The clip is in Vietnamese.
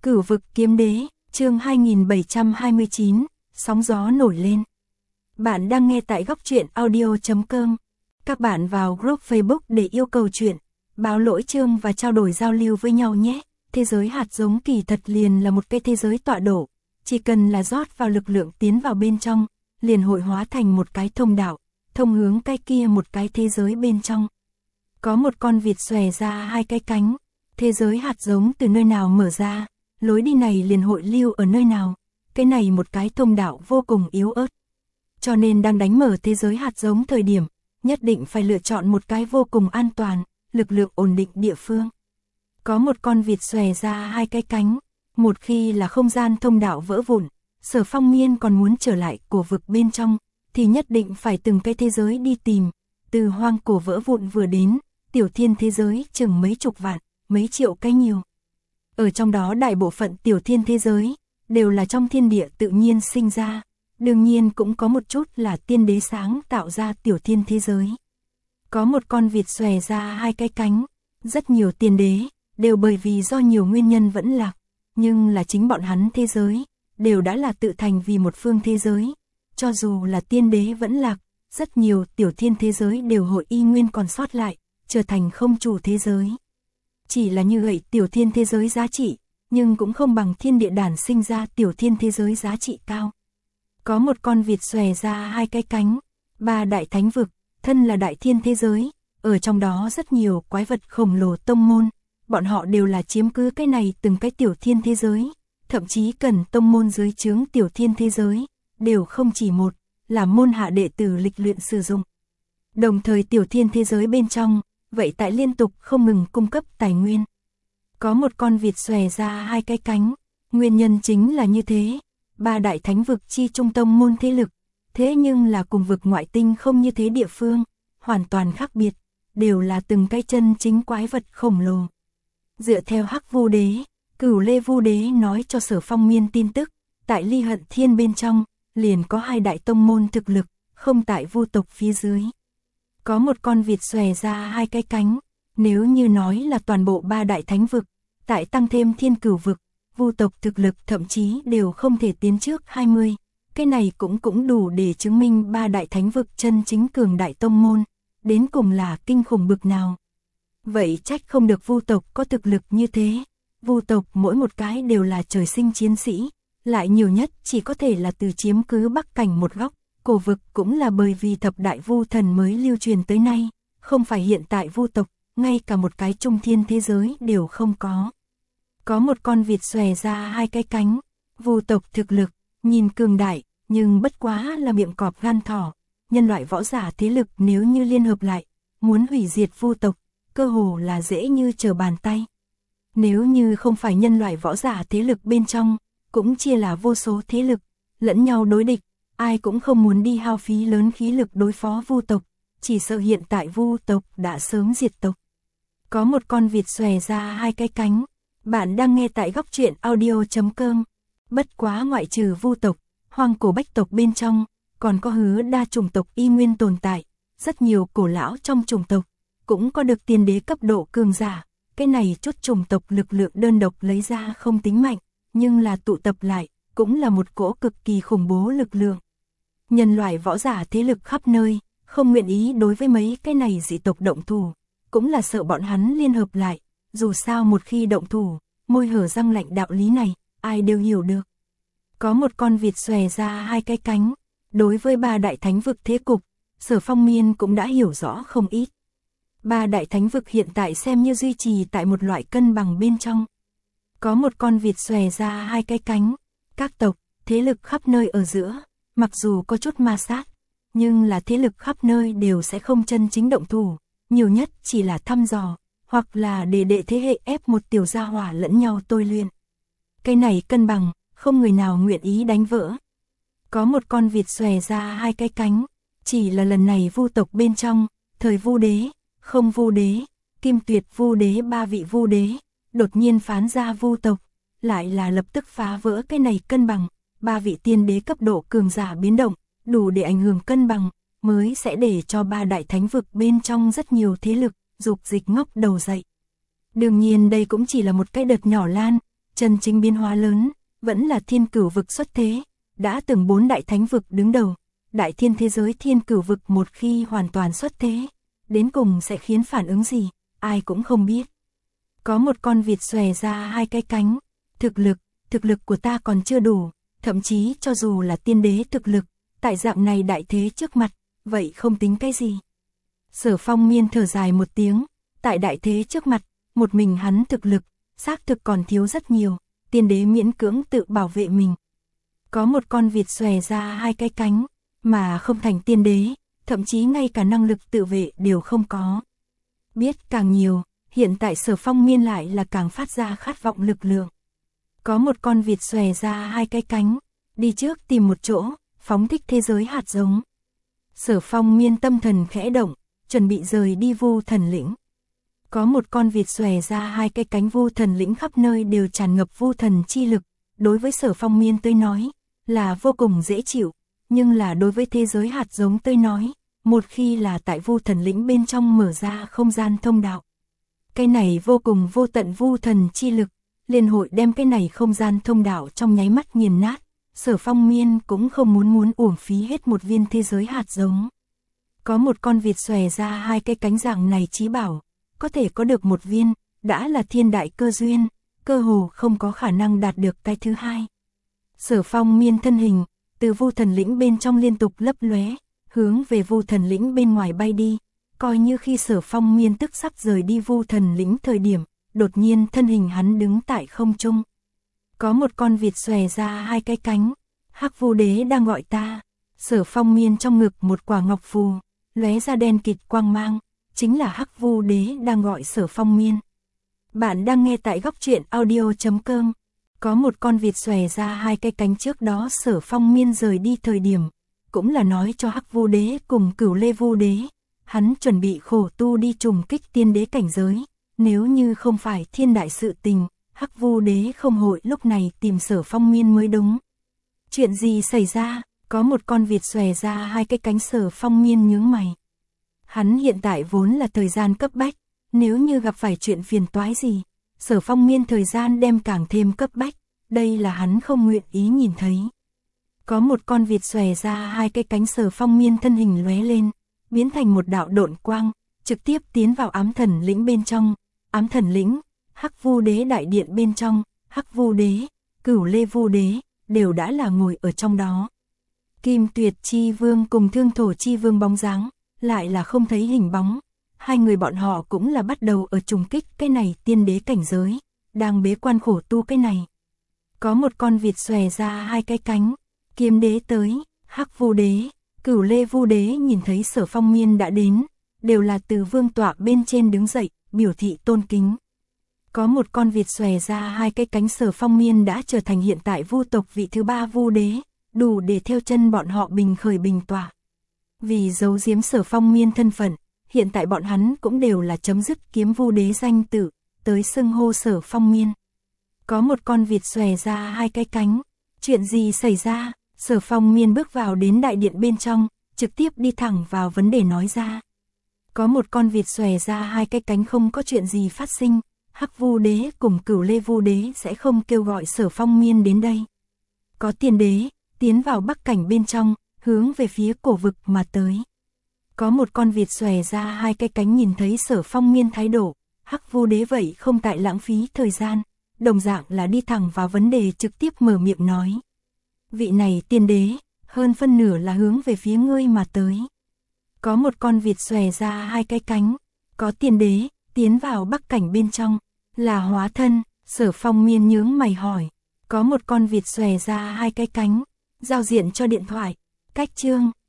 Cửu vực kiếm đế, chương 2729, sóng gió nổi lên. Bạn đang nghe tại góc truyện audio.com. Các bạn vào group Facebook để yêu cầu chuyện, báo lỗi chương và trao đổi giao lưu với nhau nhé. Thế giới hạt giống kỳ thật liền là một cái thế giới tọa độ, chỉ cần là rót vào lực lượng tiến vào bên trong, liền hội hóa thành một cái thông đạo, thông hướng cái kia một cái thế giới bên trong. Có một con vịt xòe ra hai cái cánh, thế giới hạt giống từ nơi nào mở ra, lối đi này liền hội lưu ở nơi nào, cái này một cái thông đạo vô cùng yếu ớt. Cho nên đang đánh mở thế giới hạt giống thời điểm, nhất định phải lựa chọn một cái vô cùng an toàn, lực lượng ổn định địa phương. Có một con vịt xòe ra hai cái cánh, một khi là không gian thông đạo vỡ vụn, Sở Phong Miên còn muốn trở lại cổ vực bên trong, thì nhất định phải từng cái thế giới đi tìm, từ hoang cổ vỡ vụn vừa đến, tiểu thiên thế giới chừng mấy chục vạn, mấy triệu cái nhiều. Ở trong đó đại bộ phận tiểu thiên thế giới, đều là trong thiên địa tự nhiên sinh ra, đương nhiên cũng có một chút là tiên đế sáng tạo ra tiểu thiên thế giới. Có một con vịt xòe ra hai cái cánh, rất nhiều tiên đế, đều bởi vì do nhiều nguyên nhân vẫn lạc, nhưng là chính bọn hắn thế giới, đều đã là tự thành vì một phương thế giới. Cho dù là tiên đế vẫn lạc, rất nhiều tiểu thiên thế giới đều hội y nguyên còn sót lại, trở thành không chủ thế giới. Chỉ là như vậy tiểu thiên thế giới giá trị, nhưng cũng không bằng thiên địa đản sinh ra tiểu thiên thế giới giá trị cao. Có một con vịt xòe ra hai cái cánh, ba đại thánh vực, thân là đại thiên thế giới, ở trong đó rất nhiều quái vật khổng lồ tông môn, bọn họ đều là chiếm cứ cái này từng cái tiểu thiên thế giới, thậm chí cần tông môn dưới trướng tiểu thiên thế giới, đều không chỉ một, là môn hạ đệ tử lịch luyện sử dụng. Đồng thời tiểu thiên thế giới bên trong, vậy tại liên tục không ngừng cung cấp tài nguyên. Có một con vịt xòe ra hai cái cánh, nguyên nhân chính là như thế, ba đại thánh vực chi trung tông môn thế lực, thế nhưng là cùng vực ngoại tinh không như thế địa phương, hoàn toàn khác biệt, đều là từng cái chân chính quái vật khổng lồ. Dựa theo Hắc Vu Đế, Cửu Lê Vu Đế nói cho Sở Phong Miên tin tức, tại Ly Hận Thiên bên trong, liền có hai đại tông môn thực lực, không tại Vu tộc phía dưới. Có một con vịt xòe ra hai cái cánh, nếu như nói là toàn bộ ba đại thánh vực, tại tăng thêm thiên cửu vực, Vu tộc thực lực thậm chí đều không thể tiến trước 20. Cái này cũng đủ để chứng minh ba đại thánh vực chân chính cường đại tông môn, đến cùng là kinh khủng bực nào. Vậy trách không được Vu tộc có thực lực như thế. Vu tộc mỗi một cái đều là trời sinh chiến sĩ, lại nhiều nhất chỉ có thể là từ chiếm cứ Bắc Cảnh một góc. Cổ vực cũng là bởi vì thập đại vu thần mới lưu truyền tới nay, không phải hiện tại Vu tộc, ngay cả một cái trung thiên thế giới đều không có. Có một con vịt xòe ra hai cái cánh, Vu tộc thực lực, nhìn cường đại, nhưng bất quá là miệng cọp gan thỏ, nhân loại võ giả thế lực nếu như liên hợp lại, muốn hủy diệt Vu tộc, cơ hồ là dễ như trở bàn tay. Nếu như không phải nhân loại võ giả thế lực bên trong, cũng chia là vô số thế lực, lẫn nhau đối địch. Ai cũng không muốn đi hao phí lớn khí lực đối phó Vu tộc, chỉ sợ hiện tại Vu tộc đã sớm diệt tộc. Có một con vịt xòe ra hai cái cánh, bạn đang nghe tại góc truyện audio.com. Bất quá ngoại trừ Vu tộc, hoang cổ bách tộc bên trong, còn có hứa đa chủng tộc y nguyên tồn tại, rất nhiều cổ lão trong chủng tộc, cũng có được tiên đế cấp độ cường giả. Cái này chút chủng tộc lực lượng đơn độc lấy ra không tính mạnh, nhưng là tụ tập lại, cũng là một cỗ cực kỳ khủng bố lực lượng. Nhân loại võ giả thế lực khắp nơi, không nguyện ý đối với mấy cái này dị tộc động thủ, cũng là sợ bọn hắn liên hợp lại, dù sao một khi động thủ, môi hở răng lạnh đạo lý này, ai đều hiểu được. Có một con vịt xòe ra hai cái cánh, đối với ba đại thánh vực thế cục, Sở Phong Miên cũng đã hiểu rõ không ít. Ba đại thánh vực hiện tại xem như duy trì tại một loại cân bằng bên trong. Có một con vịt xòe ra hai cái cánh, các tộc, thế lực khắp nơi ở giữa, mặc dù có chút ma sát, nhưng là thế lực khắp nơi đều sẽ không chân chính động thủ, nhiều nhất chỉ là thăm dò, hoặc là để đệ thế hệ ép một tiểu gia hỏa lẫn nhau tôi luyện. Cái này cân bằng, không người nào nguyện ý đánh vỡ. Có một con vịt xòe ra hai cái cánh, chỉ là lần này Vu tộc bên trong, thời Vu Đế, không Vu Đế, Kim Tuyệt Vu Đế ba vị Vu Đế, đột nhiên phán ra Vu tộc, lại là lập tức phá vỡ cái này cân bằng. Ba vị tiên đế cấp độ cường giả biến động, đủ để ảnh hưởng cân bằng, mới sẽ để cho ba đại thánh vực bên trong rất nhiều thế lực, dục dịch ngóc đầu dậy. Đương nhiên đây cũng chỉ là một cái đợt nhỏ lan, chân chính biến hóa lớn, vẫn là Thiên Cửu vực xuất thế, đã từng 4 đại thánh vực đứng đầu, đại thiên thế giới Thiên Cửu vực một khi hoàn toàn xuất thế, đến cùng sẽ khiến phản ứng gì, ai cũng không biết. Có một con vịt xòe ra 2 cái cánh, thực lực của ta còn chưa đủ, thậm chí cho dù là tiên đế thực lực, tại dạng này đại thế trước mặt, vậy không tính cái gì. Sở Phong Miên thở dài một tiếng, tại đại thế trước mặt, một mình hắn thực lực, xác thực còn thiếu rất nhiều, tiên đế miễn cưỡng tự bảo vệ mình. Có một con vịt xòe ra 2 cái cánh, mà không thành tiên đế, thậm chí ngay cả năng lực tự vệ đều không có. Biết càng nhiều, hiện tại Sở Phong Miên lại là càng phát ra khát vọng lực lượng. Có một con vịt xòe ra 2 cái cánh, đi trước tìm một chỗ, phóng thích thế giới hạt giống. Sở Phong Miên tâm thần khẽ động, chuẩn bị rời đi Vu Thần Lĩnh. Có một con vịt xòe ra 2 cái cánh, Vu Thần Lĩnh khắp nơi đều tràn ngập vu thần chi lực, đối với Sở Phong Miên tới nói, là vô cùng dễ chịu, nhưng là đối với thế giới hạt giống tới nói, một khi là tại Vu Thần Lĩnh bên trong mở ra không gian thông đạo. Cái này vô cùng vô tận vu thần chi lực, liên hội đem cái này không gian thông đạo trong nháy mắt nghiền nát, Sở Phong Miên cũng không muốn uổng phí hết một viên thế giới hạt giống. Có một con vịt xòe ra 2 cái cánh, dạng này chí bảo, có thể có được một viên, đã là thiên đại cơ duyên, cơ hồ không có khả năng đạt được cái thứ hai. Sở Phong Miên thân hình, từ Vu Thần Lĩnh bên trong liên tục lấp lóe, hướng về Vu Thần Lĩnh bên ngoài bay đi, coi như khi Sở Phong Miên tức sắp rời đi Vu Thần Lĩnh thời điểm, đột nhiên thân hình hắn đứng tại không trung. Có một con vịt xòe ra 2 cái cánh, Hắc Vu Đế đang gọi ta. Sở Phong Miên trong ngực một quả ngọc phù, lóe ra đen kịt quang mang, chính là Hắc Vu Đế đang gọi Sở Phong Miên. Bạn đang nghe tại góc truyện audio.com. Có một con vịt xòe ra 2 cái cánh, trước đó Sở Phong Miên rời đi thời điểm, cũng là nói cho Hắc Vu Đế cùng Cửu Lê Vu Đế, hắn chuẩn bị khổ tu đi trùng kích tiên đế cảnh giới, nếu như không phải thiên đại sự tình, Hắc Vu Đế không hội lúc này tìm Sở Phong Miên mới đúng. Chuyện gì xảy ra? Có một con vịt xòe ra 2 cái cánh, Sở Phong Miên nhướng mày. Hắn hiện tại vốn là thời gian cấp bách, nếu như gặp phải chuyện phiền toái gì, Sở Phong Miên thời gian đem càng thêm cấp bách, đây là hắn không nguyện ý nhìn thấy. Có một con vịt xòe ra 2 cái cánh, Sở Phong Miên thân hình lóe lên, biến thành một đạo độn quang, trực tiếp tiến vào Ám Thần Lĩnh bên trong. Ám Thần Lĩnh, Hắc Vu Đế đại điện bên trong, Hắc Vu Đế, Cửu Lê Vu Đế đều đã là ngồi ở trong đó. Kim Tuyệt Chi Vương cùng Thương Thổ Chi Vương bóng dáng, lại là không thấy hình bóng. Hai người bọn họ cũng là bắt đầu ở trùng kích cái này tiên đế cảnh giới, đang bế quan khổ tu cái này. Có một con vịt xòe ra 2 cái cánh, Kiếm Đế tới, Hắc Vu Đế, Cửu Lê Vu Đế nhìn thấy Sở Phong Miên đã đến, đều là từ vương tọa bên trên đứng dậy, biểu thị tôn kính. Có một con vịt xòe ra 2 cái cánh, Sở Phong Miên đã trở thành hiện tại vu tộc vị thứ 3 Vu Đế, đủ để theo chân bọn họ bình khởi bình tọa. Vì giấu giếm Sở Phong Miên thân phận, hiện tại bọn hắn cũng đều là chấm dứt Kiếm Vu Đế danh tự, tới xưng hô Sở Phong Miên. Có một con vịt xòe ra 2 cái cánh, chuyện gì xảy ra? Sở Phong Miên bước vào đến đại điện bên trong, trực tiếp đi thẳng vào vấn đề nói ra. Có một con vịt xòe ra 2 cái cánh, không có chuyện gì phát sinh, Hắc Vu Đế cùng Cửu Lê Vu Đế sẽ không kêu gọi Sở Phong Miên đến đây. Có tiên đế, tiến vào Bắc Cảnh bên trong, hướng về phía cổ vực mà tới. Có một con vịt xòe ra 2 cái cánh, nhìn thấy Sở Phong Miên thái độ, Hắc Vu Đế vậy không tại lãng phí thời gian, đồng dạng là đi thẳng vào vấn đề, trực tiếp mở miệng nói. Vị này tiên đế, hơn phân nửa là hướng về phía ngươi mà tới. Có một con vịt xòe ra 2 cái cánh, có tiên đế, tiến vào Bắc Cảnh bên trong, là hóa thân. Sở Phong Miên nhướng mày hỏi. Có một con vịt xòe ra 2 cái cánh, giao diện cho điện thoại, cách chương.